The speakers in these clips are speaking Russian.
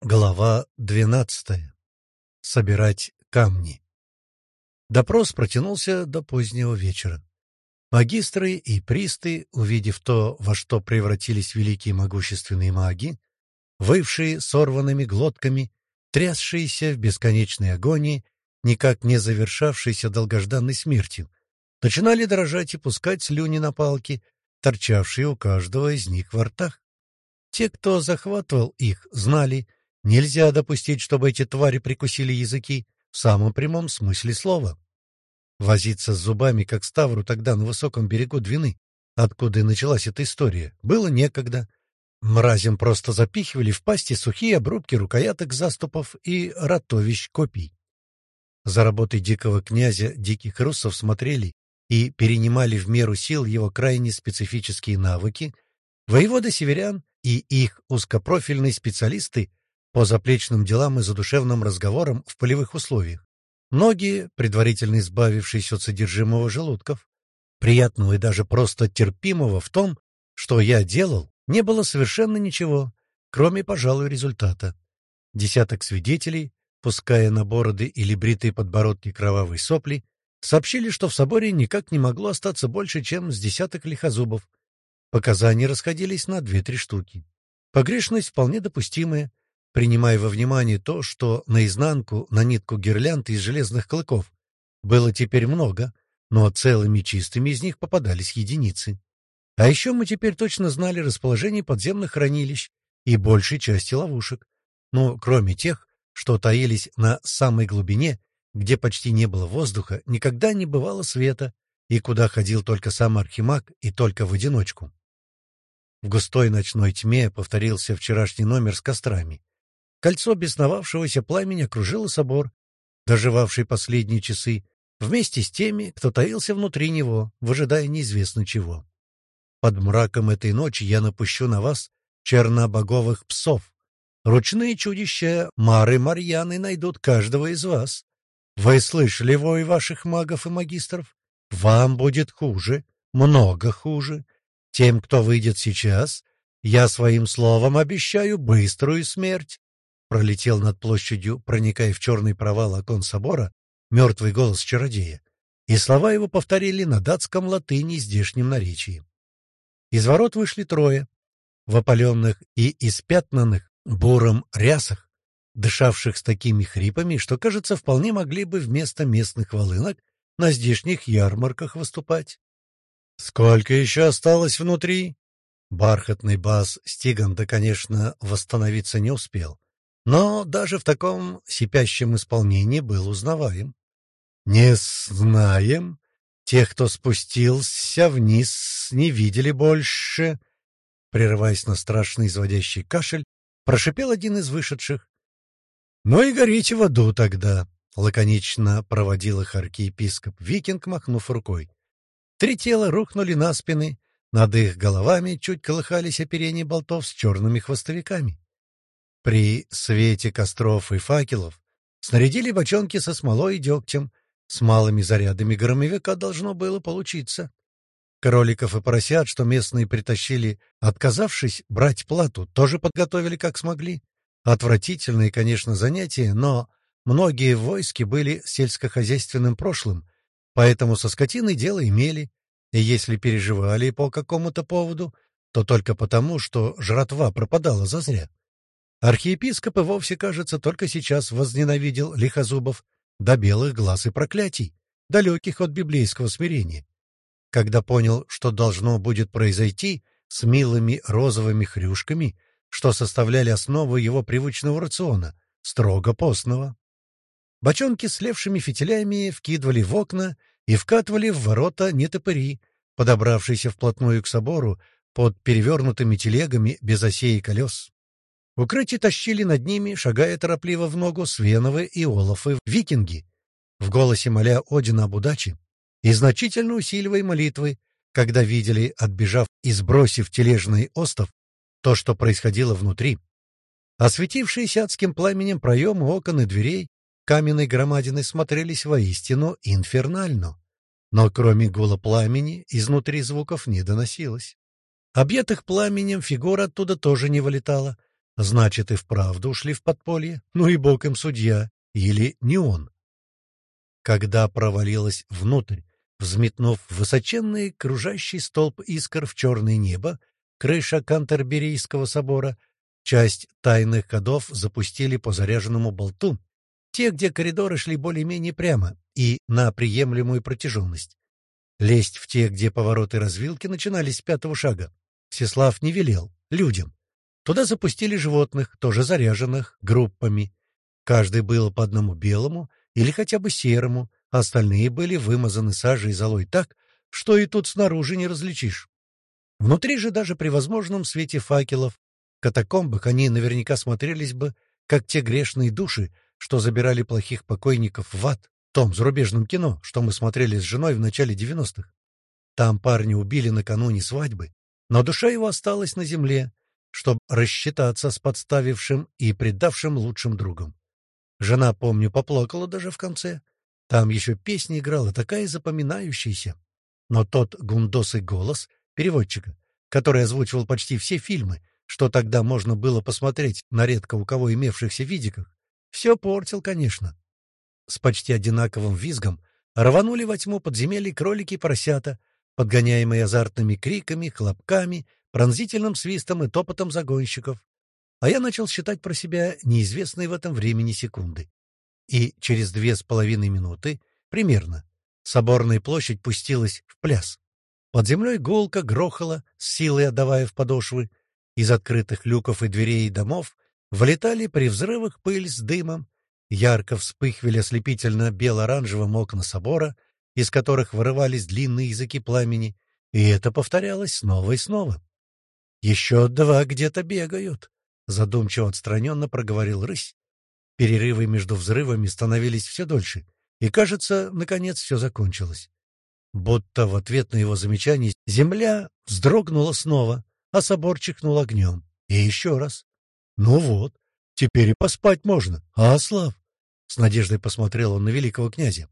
Глава 12. Собирать камни. Допрос протянулся до позднего вечера. Магистры и присты, увидев то, во что превратились великие могущественные маги, вывшие сорванными глотками, трясшиеся в бесконечной агонии, никак не завершавшейся долгожданной смертью, начинали дрожать и пускать слюни на палки, торчавшие у каждого из них во ртах. Те, кто захватывал их, знали, нельзя допустить, чтобы эти твари прикусили языки в самом прямом смысле слова. Возиться с зубами, как Ставру тогда на высоком берегу Двины, откуда и началась эта история, было некогда. Мразям просто запихивали в пасти сухие обрубки рукояток заступов и ротовищ копий. За работой дикого князя диких руссов смотрели и перенимали в меру сил его крайне специфические навыки, воеводы северян и их узкопрофильные специалисты по заплечным делам и задушевным разговорам в полевых условиях. Многие, предварительно избавившись от содержимого желудков, приятного и даже просто терпимого в том, что я делал, не было совершенно ничего, кроме, пожалуй, результата. Десяток свидетелей, пуская на бороды или бритые подбородки кровавые сопли, сообщили, что в соборе никак не могло остаться больше, чем с десяток лихозубов. Показания расходились на 2-3 штуки. Погрешность вполне допустимая, принимая во внимание то, что наизнанку на нитку гирлянд из железных клыков было теперь много, но целыми чистыми из них попадались единицы. А еще мы теперь точно знали расположение подземных хранилищ и большей части ловушек, ну, кроме тех, что таились на самой глубине, где почти не было воздуха, никогда не бывало света, и куда ходил только сам архимаг и только в одиночку. В густой ночной тьме повторился вчерашний номер с кострами. Кольцо бесновавшегося пламени окружило собор, доживавший последние часы, вместе с теми, кто таился внутри него, выжидая неизвестно чего. Под мраком этой ночи я напущу на вас чернобоговых псов. Ручные чудища Мары Марьяны найдут каждого из вас. Вы слышали вой ваших магов и магистров? Вам будет хуже, много хуже. Тем, кто выйдет сейчас, я своим словом обещаю быструю смерть. Пролетел над площадью, проникая в черный провал окон собора, мертвый голос чародея, и слова его повторили на датском латыни здешнем наречии. Из ворот вышли трое, в опаленных и испятнанных буром рясах, дышавших с такими хрипами, что, кажется, вполне могли бы вместо местных волынок на здешних ярмарках выступать. «Сколько еще осталось внутри?» Бархатный бас Стиганта, конечно, восстановиться не успел, но даже в таком сипящем исполнении был узнаваем. «Не знаем. Тех, кто спустился вниз, не видели больше». Прерываясь на страшный изводящий кашель, прошипел один из вышедших. «Ну и горите в аду тогда», — лаконично проводил их архиепископ Викинг, махнув рукой. 3 тела рухнули на спины, над их головами чуть колыхались оперения болтов с черными хвостовиками. При свете костров и факелов снарядили бочонки со смолой и дегтем, с малыми зарядами громовика должно было получиться. Кроликов и поросят, что местные притащили, отказавшись брать плату, тоже подготовили как смогли. Отвратительные, конечно, занятия, но многие в войске были сельскохозяйственным прошлым, поэтому со скотиной дело имели, и если переживали по какому-то поводу, то только потому, что жратва пропадала зазря. Архиепископ и вовсе, кажется, только сейчас возненавидел лихозубов до белых глаз и проклятий, далеких от библейского смирения. Когда понял, что должно будет произойти с милыми розовыми хрюшками, что составляли основу его привычного рациона, строго постного. Бочонки с слевшими фитилями вкидывали в окна и вкатывали в ворота нетопыри, подобравшиеся вплотную к собору под перевернутыми телегами без осей и колес. Укрытие тащили над ними, шагая торопливо в ногу, Свеновы и Олафы викинги, в голосе моля Одина об удаче и значительно усиливая молитвы, когда видели, отбежав и сбросив тележный остов, то, что происходило внутри. Осветившиеся адским пламенем проемы окон и дверей каменной громадины смотрелись воистину инфернально, но кроме гула пламени изнутри звуков не доносилось. Объятых пламенем фигур оттуда тоже не вылетало, Значит, и вправду ушли в подполье? Ну и бог им судья. Или не он? Когда провалилась внутрь, взметнув высоченный кружащий столб искр в черное небо, крыша Кантерберийского собора, часть тайных ходов запустили по заряженному болту, те, где коридоры шли более-менее прямо и на приемлемую протяженность. Лезть в те, где повороты развилки начинались с пятого шага, Всеслав не велел людям. Туда запустили животных, тоже заряженных, группами. Каждый был по одному белому или хотя бы серому, а остальные были вымазаны сажей и золой так, что и тут снаружи не различишь. Внутри же даже при возможном свете факелов в катакомбах они наверняка смотрелись бы, как те грешные души, что забирали плохих покойников в ад, в том зарубежном кино, что мы смотрели с женой в начале 90-х. Там парня убили накануне свадьбы, но душа его осталась на земле, чтобы рассчитаться с подставившим и предавшим лучшим другом. Жена, помню, поплакала даже в конце. Там еще песня играла, такая запоминающаяся. Но тот гундосый голос переводчика, который озвучивал почти все фильмы, что тогда можно было посмотреть на редко у кого имевшихся видиках, все портил, конечно. С почти одинаковым визгом рванули во тьму подземелий кролики и поросята, подгоняемые азартными криками, хлопками, пронзительным свистом и топотом загонщиков. А я начал считать про себя неизвестные в этом времени секунды. И через 2,5 минуты, примерно, соборная площадь пустилась в пляс. Под землей гулко грохало, с силой отдавая в подошвы. Из открытых люков и дверей домов вылетали при взрывах пыль с дымом. Ярко вспыхивали ослепительно бело-оранжевым окна собора, из которых вырывались длинные языки пламени, и это повторялось снова и снова. «Еще два где-то бегают», — задумчиво отстраненно проговорил рысь. Перерывы между взрывами становились все дольше, и, кажется, наконец все закончилось. Будто в ответ на его замечание земля вздрогнула снова, а собор чихнул огнем. И еще раз. «Ну вот, теперь и поспать можно, а, Слав?» С надеждой посмотрел он на великого князя.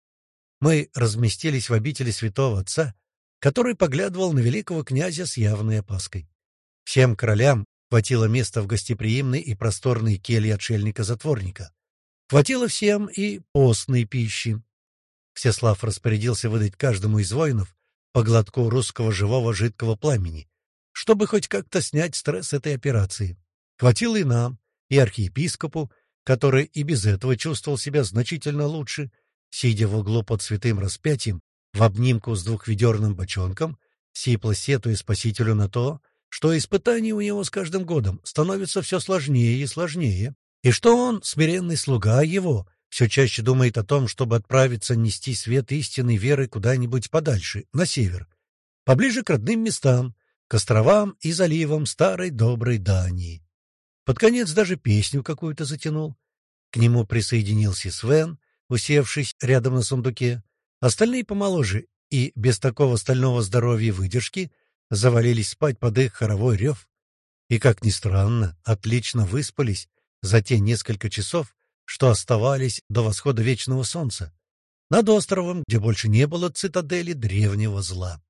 Мы разместились в обители святого отца, который поглядывал на великого князя с явной опаской. Всем королям хватило места в гостеприимной и просторной келье отшельника-затворника. Хватило всем и постной пищи. Всеслав распорядился выдать каждому из воинов по глотку русского живого жидкого пламени, чтобы хоть как-то снять стресс этой операции. Хватило и нам, и архиепископу, который и без этого чувствовал себя значительно лучше, сидя в углу под святым распятием, в обнимку с двухведерным бочонком, сипло сетуя спасителю на то, что испытания у него с каждым годом становятся все сложнее и сложнее, и что он, смиренный слуга его, все чаще думает о том, чтобы отправиться нести свет истинной веры куда-нибудь подальше, на север, поближе к родным местам, к островам и заливам старой доброй Дании. Под конец даже песню какую-то затянул. К нему присоединился Свен, усевшись рядом на сундуке. Остальные помоложе и без такого стального здоровья и выдержки завалились спать под их хоровой рев. И, как ни странно, отлично выспались за те несколько часов, что оставались до восхода вечного солнца, над островом, где больше не было цитадели древнего зла.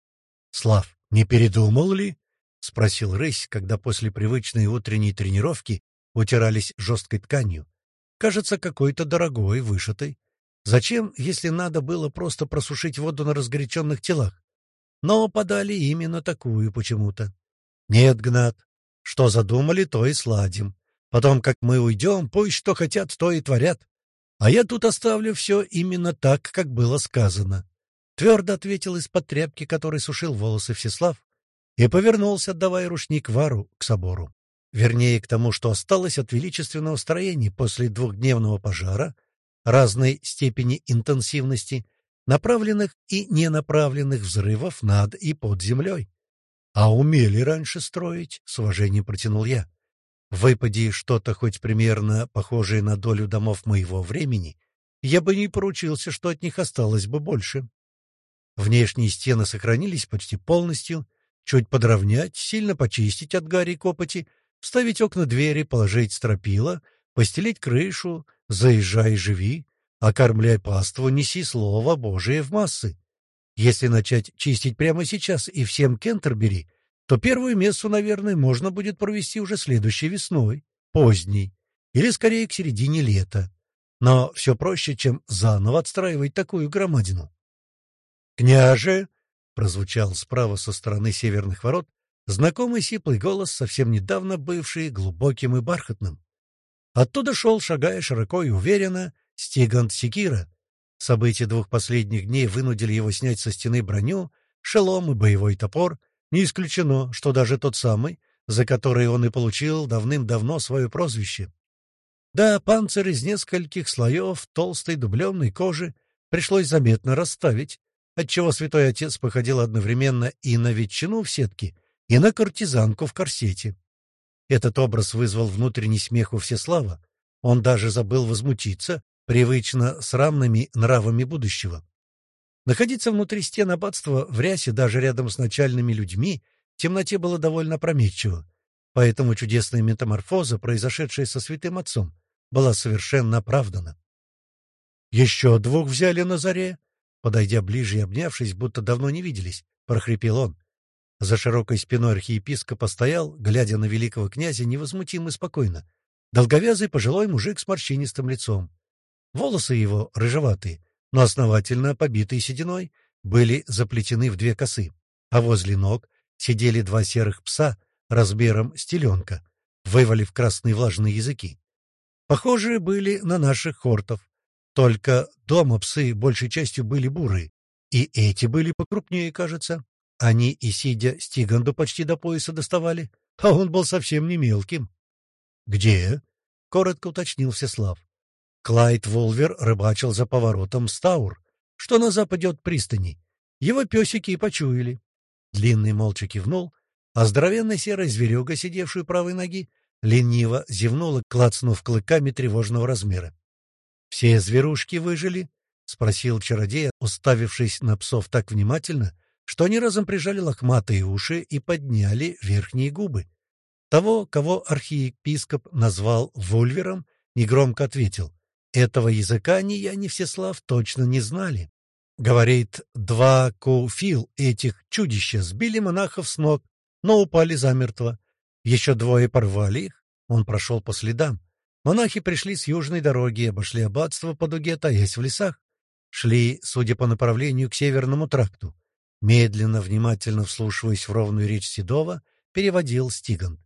«Слав, не передумал ли?» — спросил рысь, когда после привычной утренней тренировки утирались жесткой тканью. Кажется, какой-то дорогой, вышитой. Зачем, если надо было просто просушить воду на разгоряченных телах? Но подали именно такую почему-то. «Нет, Гнат, что задумали, то и сладим. Потом, как мы уйдем, пусть что хотят, то и творят. А я тут оставлю все именно так, как было сказано», — твердо ответил из-под тряпки, который сушил волосы Всеслав, и повернулся, отдавая рушник Вару к собору. Вернее, к тому, что осталось от величественного строения после двухдневного пожара разной степени интенсивности, направленных и ненаправленных взрывов над и под землей. «А умели раньше строить?» — с уважением протянул я. «Выпади что-то хоть примерно похожее на долю домов моего времени, я бы не поручился, что от них осталось бы больше». Внешние стены сохранились почти полностью, чуть подровнять, сильно почистить от гари и копоти, вставить окна-двери, положить стропила, постелить крышу, заезжай и живи, окормляй паству, неси слово Божие в массы. Если начать чистить прямо сейчас и всем Кентербери, то первую мессу, наверное, можно будет провести уже следующей весной, поздней, или скорее к середине лета. Но все проще, чем заново отстраивать такую громадину. «Княже!» — прозвучал справа со стороны северных ворот знакомый сиплый голос, совсем недавно бывший глубоким и бархатным. Оттуда шел, шагая широко и уверенно, Стигант Секира. События двух последних дней вынудили его снять со стены броню, шелом и боевой топор. Не исключено, что даже тот самый, за который он и получил давным-давно свое прозвище. Да, панцирь из нескольких слоев толстой дубленной кожи пришлось заметно расставить, отчего святой отец походил одновременно и на ветчину в сетке, и на куртизанку в корсете. Этот образ вызвал внутренний смех у Всеслава. Он даже забыл возмутиться привычно срамными нравами будущего. Находиться внутри стен аббатства в рясе даже рядом с начальными людьми в темноте было довольно опрометчиво, поэтому чудесная метаморфоза, произошедшая со святым отцом, была совершенно оправдана. «Еще двух взяли на заре?» Подойдя ближе и обнявшись, будто давно не виделись, прохрипел он. За широкой спиной архиепископа стоял, глядя на великого князя, невозмутимо и спокойно, долговязый пожилой мужик с морщинистым лицом. Волосы его, рыжеватые, но основательно побитые сединой, были заплетены в две косы, а возле ног сидели два серых пса размером с теленка, вывалив красные влажные языки. Похожие были на наших хортов, только дома псы большей частью были бурые, и эти были покрупнее, кажется. Они и сидя Стиганду почти до пояса доставали, а он был совсем не мелким. «Где?» — коротко уточнил Всеслав. Клайд Вулвер рыбачил за поворотом Стаур, что на западе от пристани. Его песики и почуяли. Длинный молча кивнул, а здоровенная серая зверюга, сидевшая у правой ноги, лениво зевнула, клацнув клыками тревожного размера. «Все зверушки выжили?» — спросил чародей, уставившись на псов так внимательно, что они разом прижали лохматые уши и подняли верхние губы. Того, кого архиепископ назвал Вульвером, негромко ответил: «Этого языка ни я, ни Всеслав точно не знали». Говорит, два куфил этих чудища сбили монахов с ног, но упали замертво. Еще двое порвали их. Он прошел по следам. Монахи пришли с южной дороги, обошли аббатство по дуге, таясь в лесах. Шли, судя по направлению, к северному тракту. Медленно, внимательно вслушиваясь в ровную речь Седова, переводил Стигант.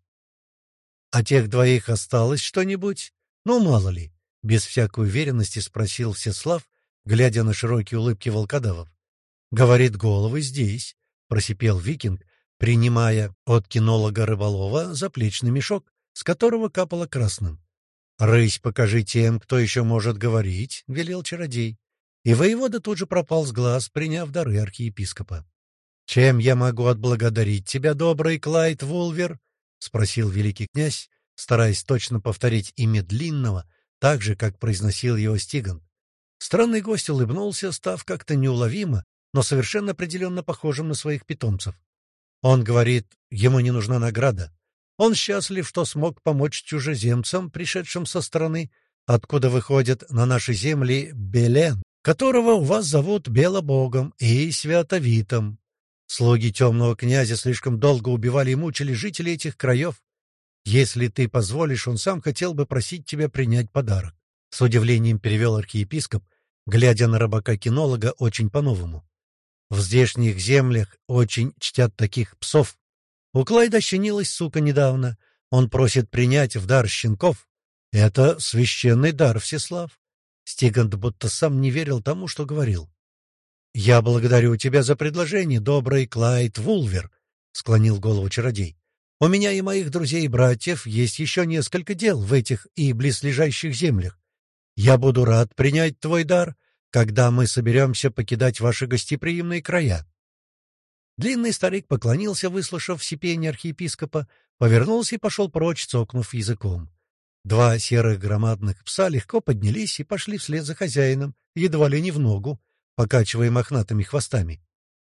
«А тех двоих осталось что-нибудь? Ну, мало ли», — без всякой уверенности спросил Всеслав, глядя на широкие улыбки волкодавов. «Говорит, головы здесь», — просипел викинг, принимая от кинолога рыболова заплечный мешок, с которого капало красным. «Рысь, покажи тем, кто еще может говорить», — велел чародей. И воевода тут же пропал с глаз, приняв дары архиепископа. «Чем я могу отблагодарить тебя, добрый Клайд Вулвер?» — спросил великий князь, стараясь точно повторить имя длинного, так же, как произносил его Стигант. Странный гость улыбнулся, став как-то неуловимо, но совершенно определенно похожим на своих питомцев. Он говорит, ему не нужна награда. Он счастлив, что смог помочь чужеземцам, пришедшим со стороны, откуда выходят на наши земли Белен, которого у вас зовут Белобогом и Святовитом. Слуги темного князя слишком долго убивали и мучили жителей этих краев. Если ты позволишь, он сам хотел бы просить тебя принять подарок. С удивлением перевел архиепископ, глядя на рыбака-кинолога очень по-новому. В здешних землях очень чтят таких псов. У Клайда щенилась сука недавно. Он просит принять в дар щенков. Это священный дар, Всеслав. Стигант будто сам не верил тому, что говорил. «Я благодарю тебя за предложение, добрый Клайд Вулвер», — склонил голову чародей. «У меня и моих друзей и братьев есть еще несколько дел в этих и близлежащих землях. Я буду рад принять твой дар, когда мы соберемся покидать ваши гостеприимные края». Длинный старик поклонился, выслушав сипение архиепископа, повернулся и пошел прочь, цокнув языком. Два серых громадных пса легко поднялись и пошли вслед за хозяином, едва ли не в ногу, покачивая мохнатыми хвостами.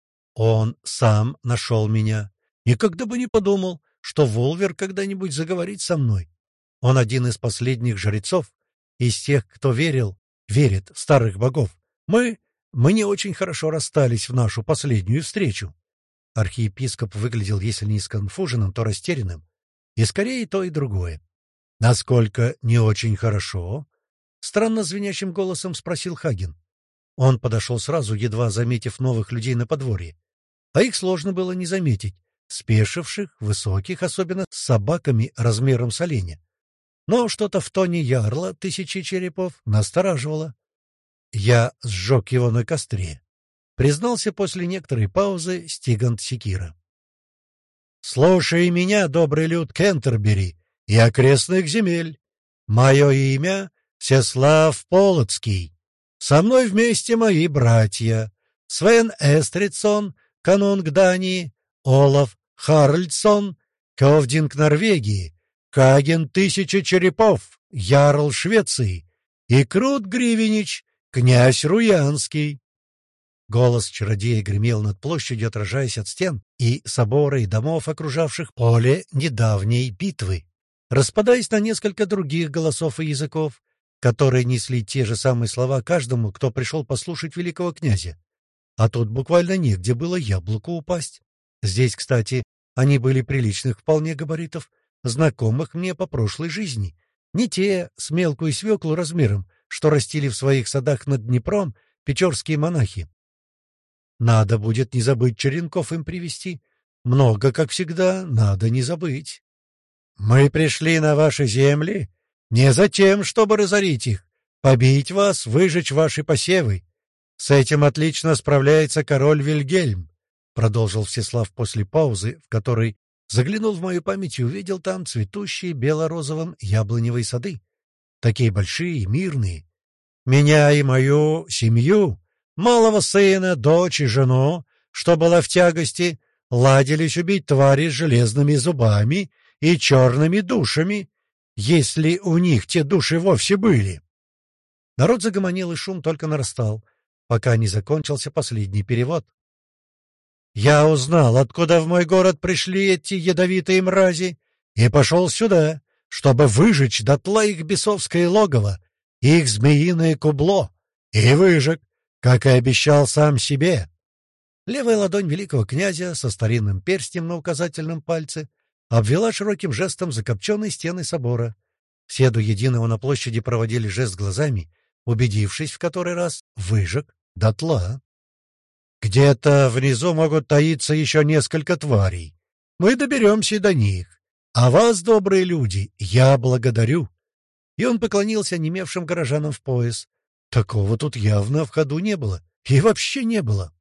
Он сам нашел меня. Никогда бы не подумал, что Волвер когда-нибудь заговорит со мной. Он один из последних жрецов, из тех, кто верит в старых богов. Мы не очень хорошо расстались в нашу последнюю встречу. Архиепископ выглядел, если не сконфуженным, то растерянным. И скорее то и другое. «Насколько не очень хорошо?» — странно звенящим голосом спросил Хаген. Он подошел сразу, едва заметив новых людей на подворье. А их сложно было не заметить, спешивших, высоких, особенно с собаками размером с оленя. Но что-то в тоне ярла тысячи черепов настораживало. «Я сжег его на костре», — признался после некоторой паузы Стигант Секира. «Слушай меня, добрый люд Кентербери и окрестных земель. Мое имя — Всеслав Полоцкий. Со мной вместе мои братья Свен Эстридсон, канунг Дании, Олаф Харальдсон, Ковдинг Норвегии, Хаген Тысяча Черепов, ярл Швеции и Крут Гривенич, князь Руянский». Голос чародея гремел над площадью, отражаясь от стен и собора и домов, окружавших поле недавней битвы, распадаясь на несколько других голосов и языков, которые несли те же самые слова каждому, кто пришел послушать великого князя. А тут буквально негде было яблоку упасть. Здесь, кстати, они были приличных вполне габаритов, знакомых мне по прошлой жизни. Не те с мелкую свеклу размером, что растили в своих садах над Днепром печорские монахи. Надо будет не забыть черенков им привезти. Много, как всегда, надо не забыть. Мы пришли на ваши земли не за тем, чтобы разорить их, побить вас, выжечь ваши посевы. С этим отлично справляется король Вильгельм, — продолжил Всеслав после паузы, в которой заглянул в мою память и увидел там цветущие бело-розовым яблоневые сады. Такие большие и мирные. Меня и мою семью, малого сына, дочь и жену, что была в тягости, ладились убить твари с железными зубами и черными душами, если у них те души вовсе были. Народ загомонил, и шум только нарастал, пока не закончился последний перевод. «Я узнал, откуда в мой город пришли эти ядовитые мрази, и пошел сюда, чтобы выжечь дотла их бесовское логово, их змеиное кубло, и выжег, как и обещал сам себе». Левая ладонь великого князя со старинным перстнем на указательном пальце обвела широким жестом закопченные стены собора. Все до единого на площади проводили жест глазами, убедившись в который раз — выжег дотла. «Где-то внизу могут таиться еще несколько тварей. Мы доберемся и до них. А вас, добрые люди, я благодарю». И он поклонился онемевшим горожанам в пояс. Такого тут явно в ходу не было. И вообще не было.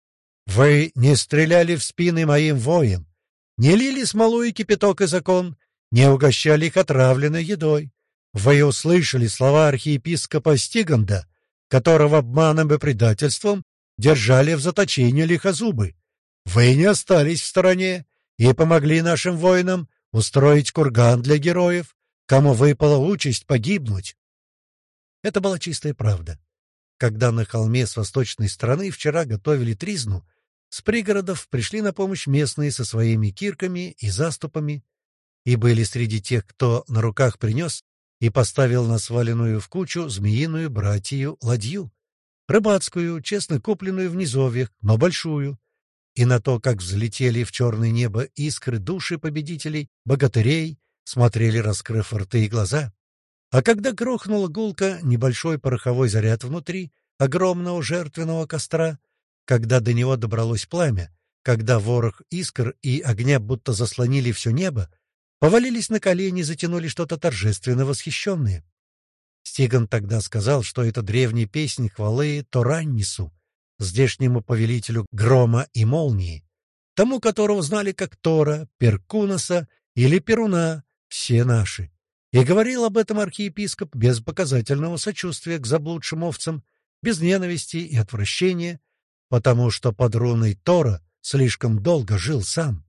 «Вы не стреляли в спины моим воям, не лили смолу и кипяток из окон, не угощали их отравленной едой. Вы услышали слова архиепископа Стиганда, которого обманом и предательством держали в заточении лихозубы. Вы не остались в стороне и помогли нашим воинам устроить курган для героев, кому выпала участь погибнуть». Это была чистая правда. Когда на холме с восточной стороны вчера готовили тризну, с пригородов пришли на помощь местные со своими кирками и заступами, и были среди тех, кто на руках принес и поставил на сваленную в кучу змеиную братью ладью, рыбацкую, честно купленную в низовьях, но большую, и на то, как взлетели в черное небо искры души победителей, богатырей, смотрели, раскрыв рты и глаза. А когда грохнула гулко небольшой пороховой заряд внутри огромного жертвенного костра, когда до него добралось пламя, когда ворох искр и огня будто заслонили все небо, повалились на колени, затянули что-то торжественно восхищенное. Стиган тогда сказал, что это древняя песнь хвалы Тораннису, здешнему повелителю грома и молнии, тому, которого знали как Тора, Перкунаса или Перуна, все наши. И говорил об этом архиепископ без показательного сочувствия к заблудшим овцам, без ненависти и отвращения, потому что под руной Тора слишком долго жил сам.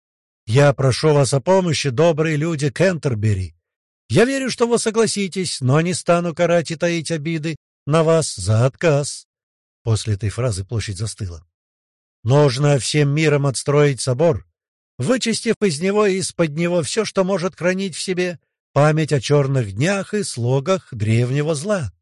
«Я прошу вас о помощи, добрые люди Кентербери. Я верю, что вы согласитесь, но не стану карать и таить обиды на вас за отказ». После этой фразы площадь застыла. «Нужно всем миром отстроить собор, вычистив из него и из-под него все, что может хранить в себе память о черных днях и слогах древнего зла.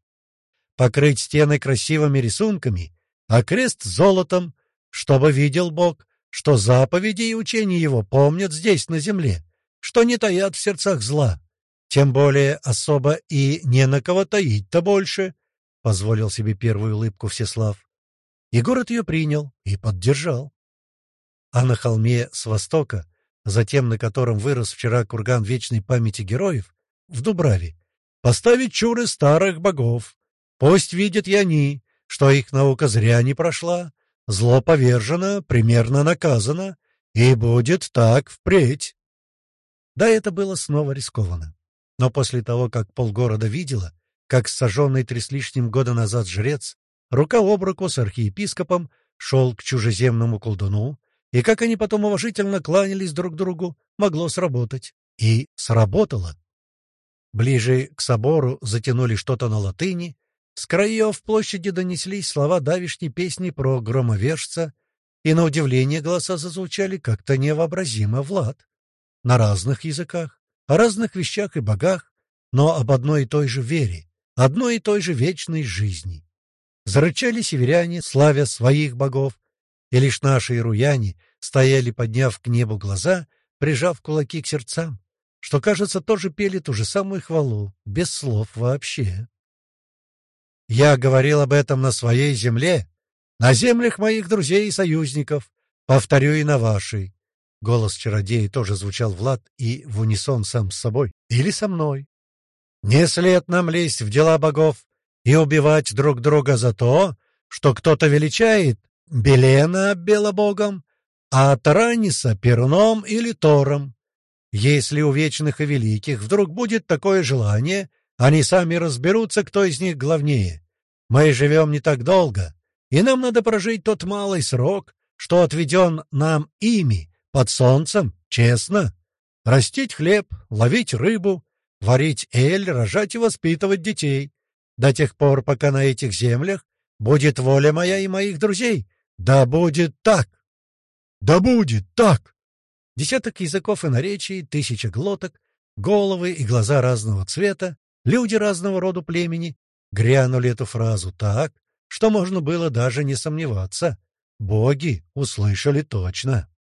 Покрыть стены красивыми рисунками, а крест золотом, чтобы видел Бог, что заповеди и учения его помнят здесь, на земле, что не таят в сердцах зла. Тем более особо и не на кого таить-то больше, — позволил себе первую улыбку Всеслав. И город ее принял и поддержал. А на холме с востока, затем на котором вырос вчера курган вечной памяти героев, в Дубраве, поставить чуры старых богов. Пусть видят и они, что их наука зря не прошла, зло повержено, примерно наказано, и будет так впредь. Да, это было снова рискованно. Но после того, как полгорода видела, как сожженный 3 с лишним года назад жрец, рука об руку с архиепископом, шел к чужеземному колдуну, и как они потом уважительно кланялись друг другу, могло сработать. И сработало. Ближе к собору затянули что-то на латыни, с краев площади донеслись слова давишней песни про громовержца, и, на удивление, голоса зазвучали как-то невообразимо, Влад. На разных языках, о разных вещах и богах, но об одной и той же вере, одной и той же вечной жизни. Зарычали северяне, славя своих богов, и лишь наши ируяне стояли, подняв к небу глаза, прижав кулаки к сердцам, что, кажется, тоже пели ту же самую хвалу, без слов вообще. Я говорил об этом на своей земле, на землях моих друзей и союзников, повторю и на вашей. Голос чародея тоже звучал, Влад, и в унисон сам с собой или со мной. Не след нам лезть в дела богов и убивать друг друга за то, что кто-то величает Белена белобогом, а Тараниса Перуном или Тором. Если у вечных и великих вдруг будет такое желание, они сами разберутся, кто из них главнее. Мы живем не так долго, и нам надо прожить тот малый срок, что отведен нам ими, под солнцем, честно. Растить хлеб, ловить рыбу, варить эль, рожать и воспитывать детей. До тех пор, пока на этих землях будет воля моя и моих друзей. Да будет так! Да будет так! Десяток языков и наречий, 1000 глоток, головы и глаза разного цвета, люди разного рода племени грянули эту фразу так, что можно было даже не сомневаться. Боги услышали точно.